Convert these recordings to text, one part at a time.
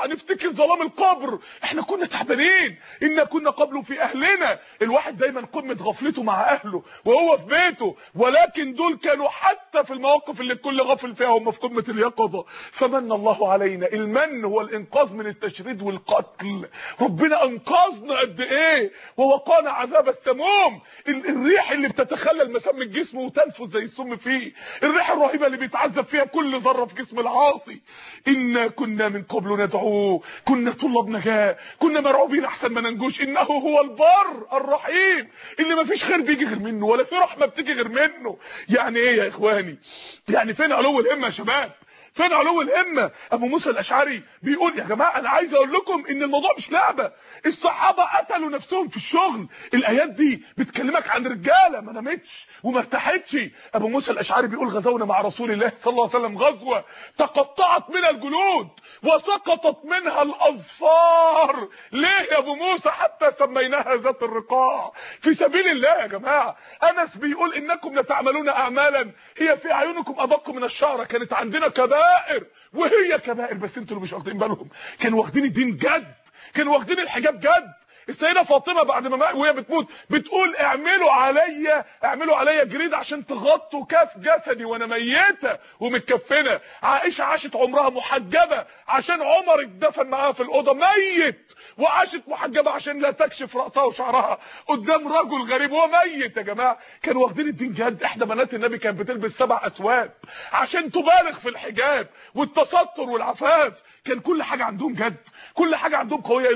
نفتكر ظلام القبر، احنا كنا تعبانين، إنا كنا قبل في اهلنا. الواحد دايما قمة غفلته مع اهله وهو في بيته، ولكن دول كانوا حتى في المواقف اللي الكل غفل فيها هم في قمة اليقظة. فمن الله علينا. المن هو الانقاذ من التشريد والقتل. ربنا انقذنا قد ايه، ووقانا عذاب السموم، الريح اللي بتتخلل مسام الجسم وتنفذ زي السم فيه، الريح الرهيبة اللي بيتعذب فيها كل ذرة في جسم العاصي. إنا كنا من قبل ندعوه، كنا طلاب نجاة، كنا مرعوبين احسن ما ننجوش، انه هو البر الرحيم اللي ما فيش خير بيجي غير منه ولا في رحمة بتيجي غير منه. يعني ايه يا اخواني؟ يعني فين علو الهمة يا شباب؟ فين علو الهمة؟ ابو موسى الاشعري بيقول يا جماعة انا عايز اقول لكم ان الموضوع مش لعبة، الصحابة قتلوا نفسهم في الشغل. الايات دي بتكلمك عن رجالة ما نامتش وما ارتاحتش. ابو موسى الاشعري بيقول غزونا مع رسول الله صلى الله عليه وسلم غزوة تقطعت منها الجلود وسقطت منها الاظفار. ليه يا ابو موسى؟ حتى سميناها ذات الرقاع، في سبيل الله يا جماعة. انس بيقول انكم لتعملون اعمالا هي في اعينكم ادق من الشعرة. كانت عندنا كبائر وهي كبائر بس انتوا اللي مش واخدين بالهم. كانوا واخدين الدين جد، كانوا واخدين الحجاب جد. السيدة فاطمة بعد ما وهي بتموت بتقول اعملوا عليا جريد عشان تغطوا كاف جسدي وانا ميتة ومتكفنة. عائشة عاشت عمرها محجبة عشان عمر اتدفن معاها في الأوضة ميت، وعاشت محجبة عشان لا تكشف رأسها وشعرها قدام رجل غريب وهو ميت. يا جماعة كانوا واخدين الدين جد. احدى بنات النبي كانت بتلبس 7 أسواب عشان تبالغ في الحجاب والتستر والعفاف. كان كل حاجة عندهم جد، كل حاجة عندهم قوية.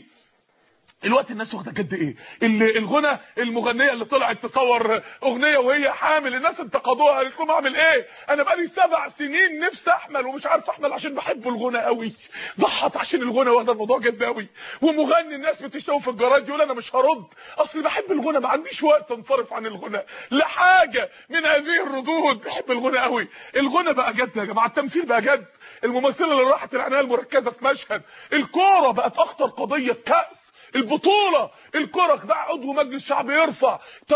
الوقت الناس واخده جد ايه؟ الغنى، المغنيه اللي طلعت تصور اغنيه وهي حامل الناس انتقدوها، قالت لهم اعمل ايه؟ انا بقالي 7 سنين نفسي احمل ومش عارف احمل عشان بحب الغنى قوي. ضحت عشان الغنى واخده الموضوع جد قوي. ومغني الناس بتشتوي في الجرايد يقول انا مش هرد اصل بحب الغنى، ما عنديش وقت انصرف عن الغنى لحاجه من هذه الردود. بحب الغنى قوي. الغنى بقى جد يا جماعه، التمثيل بقى جد. الممثله اللي راحت العنايه المركزه في مشهد، الكوره بقت اخطر قضيه، كأس البطولة، الكرة ده عضو مجلس شعب يرفع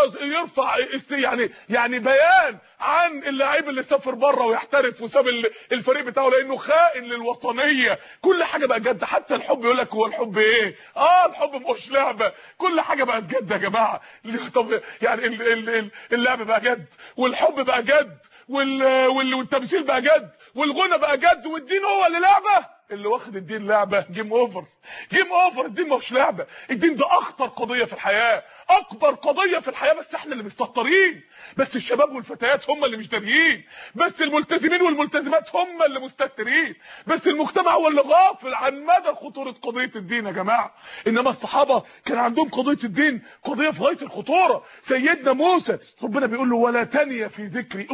يعني بيان عن اللاعب اللي سافر بره ويحترف وساب الفريق بتاعه لانه خائن للوطنية. كل حاجة بقى جد، حتى الحب يقول لك هو الحب ايه؟ الحب مش لعبة. كل حاجة بقت جد يا جماعة. طب يعني اللعب بقى جد، والحب بقى جد، والتمثيل بقى جد، والغنى بقى جد، والدين هو اللي لعبة. اللي واخد الدين لعبه جيم اوفر. الدين مش لعبه، الدين ده اخطر قضيه في الحياه، اكبر قضيه في الحياه. بس احنا اللي مستهترين، بس الشباب والفتيات هم اللي مش داريين، بس الملتزمين والملتزمات هم اللي مستهترين، بس المجتمع هو اللي غافل عن مدى خطوره قضيه الدين يا جماعه. انما الصحابه كان عندهم قضيه الدين قضيه في غايه الخطوره. سيدنا موسى ربنا بيقول له ولا تنيا في ذكري،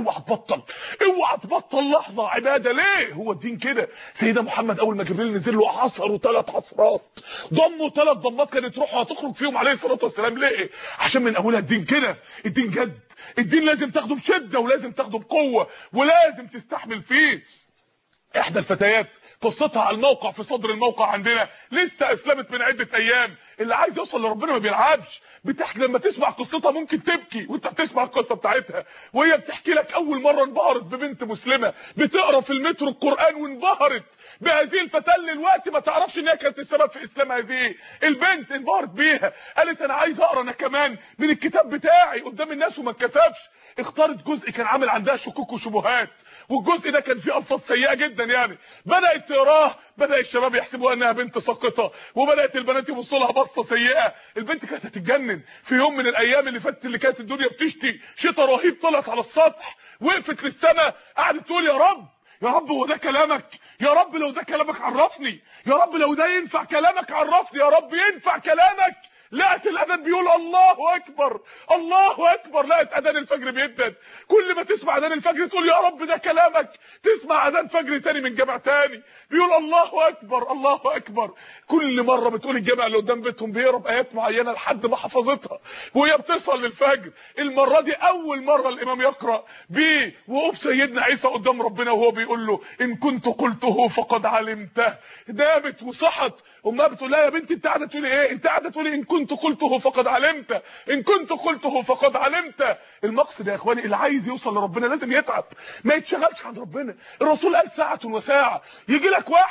اوعى تبطل لحظه عباده. ليه؟ هو الدين كده. سيدنا محمد اول ما جبريل نزل له عصروا 3 عصرات، ضموا 3 ضمات كانت روحه هتخرج فيهم عليه الصلاه والسلام. ليه؟ عشان من اولها الدين كده، الدين جد، الدين لازم تاخده بشده ولازم تاخده بقوه ولازم تستحمل فيه. احدى الفتيات قصتها على الموقع، في صدر الموقع عندنا، لسه اسلمت من عده ايام. اللي عايز يوصل لربنا ما بيلعبش. بتحكي لما تسمع قصتها ممكن تبكي وانت بتسمع القصه بتاعتها، وهي بتحكي لك اول مره انبهرت ببنت مسلمه بتقرا في المترو القران، وانبهرت بهذه الفتاه اللي الوقت ما تعرفش ان هي كانت السبب في اسلام هذه البنت. انبهرت بيها، قالت انا عايز اقرا انا كمان من الكتاب بتاعي قدام الناس وما اتكسفش. اختارت جزء كان عامل عندها شكوك وشبهات، والجزء ده كان فيه الفاظ سيئه جدا. يعني بدات تقراه، بدا الشباب يحسبوا انها بنت ساقطه، وبدات البنات يبصوا لها بصه سيئه. البنت كانت هتتجنن. في يوم من الايام اللي فاتت اللي كانت الدنيا بتشتي شتاء رهيب، طلعت على السطح وقفت للسماء، قعدت تقول يا رب هو ده كلامك؟ يا رب لو ده كلامك عرفني، يا رب لو ده ينفع كلامك عرفني، يا رب ينفع كلامك. لقت الاذان بيقول الله اكبر الله اكبر، لقت اذان الفجر بيدن. كل ما تسمع اذان الفجر تقول يا رب ده كلامك، تسمع اذان فجر تاني من جامع تاني بيقول الله اكبر الله اكبر. كل مره بتقول الجامع اللي قدام بيتهم بيقرا ايات معينه لحد ما حفظتها وهي بتصل للفجر. المره دي اول مره الامام يقرا بيه وقف سيدنا عيسى قدام ربنا وهو بيقول له ان كنت قلته فقد علمته. نامت وصحت، امها بتقول لها يا بنتي انت قاعده تقولي ايه؟ انت قاعده تقولي ان كنت قلته فقد علمت، ان كنت قلته فقد علمت. المقصد يا اخواني اللي عايز يوصل لربنا لازم يتعب، ما يتشغلش عن ربنا. الرسول قال ساعه وساعه. يجي لك واحد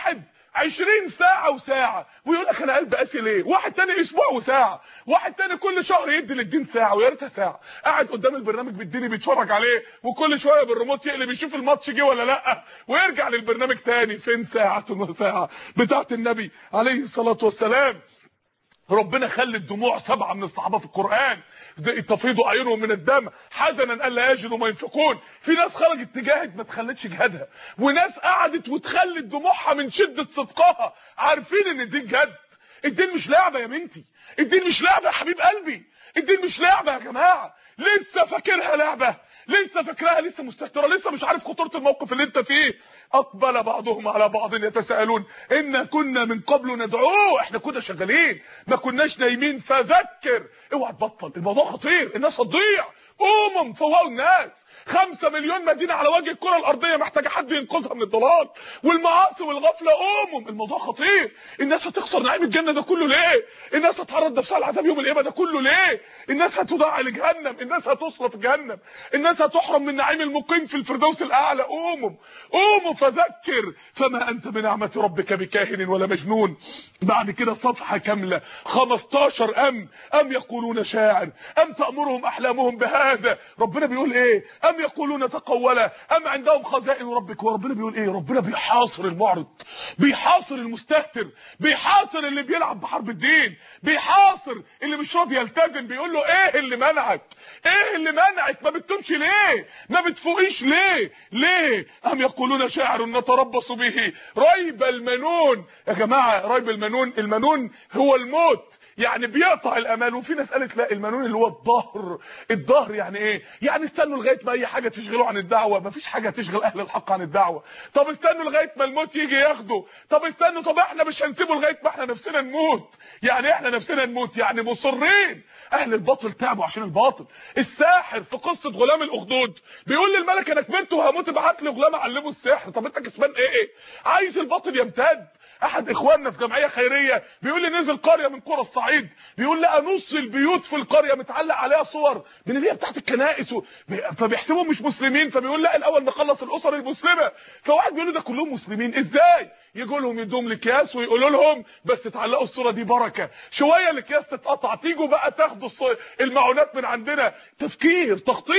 20 ساعه وساعه، ويقول لك انا قلبي قاسي ليه. واحد تاني اسبوع وساعه، واحد تاني كل شهر يدي للدين ساعه ويا ريتها ساعه، قاعد قدام البرنامج بالديني بيتفرج عليه، وكل شويه بالريموت يقلب يشوف الماتش جه ولا لا، ويرجع للبرنامج تاني. فين ساعه وساعه بتاعت النبي عليه الصلاه والسلام؟ ربنا خلى الدموع 7 من الصحابه في القران تفيض اعينهم من الدم حزنا الا يجدوا ما ينفقون. في ناس خرجت تجاهد ما تخلتش جهادها، وناس قعدت وتخلت دموعها من شده صدقها، عارفين ان الدين جد. الدين مش لعبه يا بنتي، الدين مش لعبه يا حبيب قلبي، الدين مش لعبه يا جماعه. لسه فاكرها لعبه؟ لسه فاكرها؟ لسه مستهتره؟ لسه مش عارف خطوره الموقف اللي انت فيه؟ اقبل بعضهم على بعض يتساءلون إنا كنا من قبل ندعوه. احنا كنا شغالين ما كناش نايمين. فذكر، اوعى تبطل، الموضوع خطير، الناس هتضيع. قوموا فوقوا الناس. 5 مليون مدينه على وجه الكره الارضيه محتاجه حد ينقذها من الضلال والمعاصي والغفله. قوموا، الموضوع خطير. الناس هتخسر نعيم الجنه ده كله ليه؟ الناس هتعرض نفسها لعذاب يوم القيامه ده كله ليه؟ الناس هتدعى لجهنم، الناس هتصرف جهنم، الناس هتحرم من نعيم المقيم في الفردوس الاعلى. قوموا فذكر فما انت بنعمه ربك بكاهن ولا مجنون. بعد كده صفحه كامله 15 ام يقولون شاعر ام تأمرهم احلامهم بهذا. ربنا بيقول ايه؟ ام يقولون تقوله ام عندهم خزائن ربك. وربنا بيقول ايه؟ ربنا بيحاصر المعرض، بيحاصر المستهتر، بيحاصر اللي بيلعب بحرب الدين، بيحاصر اللي مش راضي يلتزم. بيقول له ايه اللي منعك؟ ايه اللي منعك؟ ما بتتوبش ليه؟ ما بتفوقيش ليه؟ ام يقولون شاعر نتربص به ريب المنون. يا جماعه ريب المنون هو الموت، يعني بيقطع الامال. وفي ناس قالت لا، المنون اللي هو الظهر. يعني ايه؟ يعني استنوا لغايه ما اي حاجه تشغله عن الدعوه. مفيش حاجه تشغل اهل الحق عن الدعوه. طب استنوا لغايه ما الموت يجي ياخده. طب استنوا، طب احنا مش هنسيبه لغايه ما احنا نفسنا نموت. يعني احنا نفسنا نموت، يعني مصرين. اهل الباطل تعبوا عشان الباطل. الساحر في قصه غلام الاخدود بيقول للملك انا كبرت وهموت، ابعت لي غلام اعلمه السحر. طب انت كسبان ايه؟ عايز الباطل يمتد. احد اخواننا في جمعيه خيريه بيقول لي نزل قريه من قرى الصعيد، بيقول لقى نص البيوت في القريه متعلق عليها صور من اللي هي بتاعت الكنائس فبيحسبوهم مش مسلمين. فبيقول لا، الاول نخلص الاسر المسلمه. فواحد بيقول له ده كلهم مسلمين ازاي؟ يجوا لهم يدوم الاكياس ويقولوا لهم بس تعلقوا الصوره دي بركه. شويه الاكياس تتقطع، تيجوا بقى تاخدوا المعونات من عندنا. تفكير،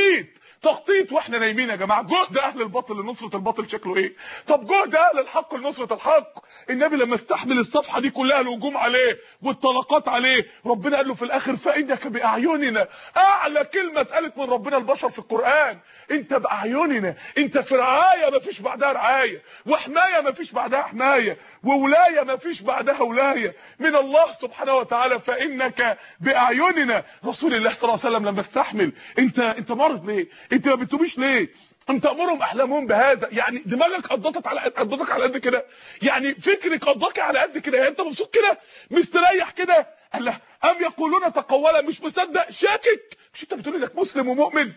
تخطيط واحنا نايمين يا جماعه. جهد اهل الباطل لنصره الباطل شكله ايه؟ طب جهد اهل الحق لنصره الحق. النبي لما استحمل الصفحه دي كلها الهجوم عليه والطلقات عليه، ربنا قال له في الاخر فانك باعيننا. اعلى كلمه اتقالت من ربنا البشر في القران، انت باعيننا. انت في رعايه ما فيش بعدها رعايه، وحمايه ما فيش بعدها حمايه، وولايه ما فيش بعدها ولايه من الله سبحانه وتعالى. فانك باعيننا. رسول الله صلى الله عليه وسلم لما استحمل، انت مرض ليه؟ انت ما بتتوبيش ليه؟ انت امرهم احلامهم بهذا. يعني دماغك قضتك على قد كده، يعني فكرك قضاك على قد كده، يعني انت مبسوط كده، مستريح كده. الله، ام يقولون تقولا، مش مصدق، شاكك. مش انت بتقول انك مسلم ومؤمن؟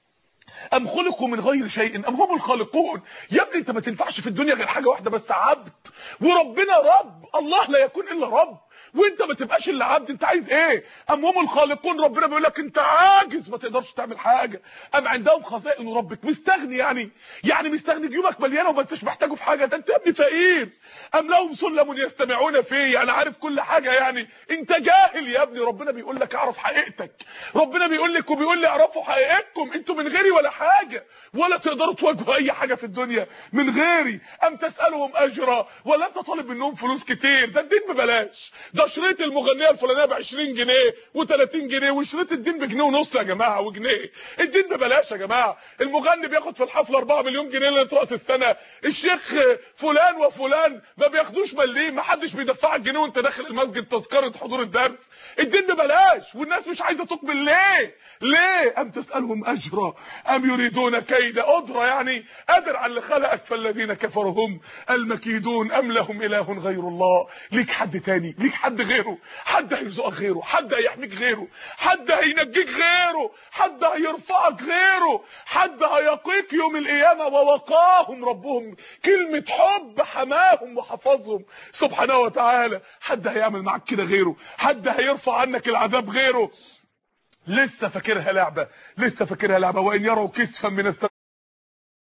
ام خلقوا من غير شيء ام هم الخالقون. يا ابني انت ما تنفعش في الدنيا غير حاجه واحده بس، عبد. وربنا رب، الله لا يكون الا رب، وانت ما تبقاش الا عبد. انت عايز ايه؟ ام هم الخالقون. ربنا بيقول لك انت عاجز، ما تقدرش تعمل حاجه. ام عندهم خزائن ربك، مستغني يعني مستغني، جيوبك مليانه وما انتش محتاجه في حاجه. ده انت يا ابني فقير. ام لهم سلم يستمعون فيه، يعني عارف كل حاجه، يعني انت جاهل يا ابني. ربنا بيقول لك اعرف حقيقتك. ربنا بيقول لك وبيقول لي اعرفوا حقيقتكم. انتوا من غيري ولا حاجه، ولا تقدروا تواجهوا اي حاجه في الدنيا من غيري. ام تسالهم اجرا، ولا انت طالب منهم فلوس كتير؟ ده الدين ببلاش. ده شريط المغنيه الفلانيه ب 20 جنيه و30 جنيه، وشريط الدين بجنيه ونص يا جماعه، وجنيه. الدين ببلاش يا جماعه. المغني بياخد في الحفله 4 مليون جنيه لراس السنه. الشيخ فلان وفلان ما بياخدوش مليم. ما حدش بيدفعك جنيه وانت داخل المسجد تذكره حضور الدرس. الدين ببلاش، والناس مش عايزه تقبل. ليه؟ ام تسالهم اجرا ام يريدون كيدا. قدره يعني قادر على اللي خلقك. فالذين كفروا هم المكيدون ام لهم اله غير الله. ليك حد تاني؟ ليك حد غيره؟ حد هيرزقك غيره؟ حد هيحميك غيره؟ حد هينجيك غيره؟ حد هيرفعك غيره؟ حد هيقيك يوم القيامه ووقاهم ربهم. كلمه حب حماهم وحفظهم سبحانه وتعالى. حد هيعمل معاك كده غيره؟ حد هيرفع عنك العذاب غيره؟ لسه فاكرها لعبه، وان يروا كسفا من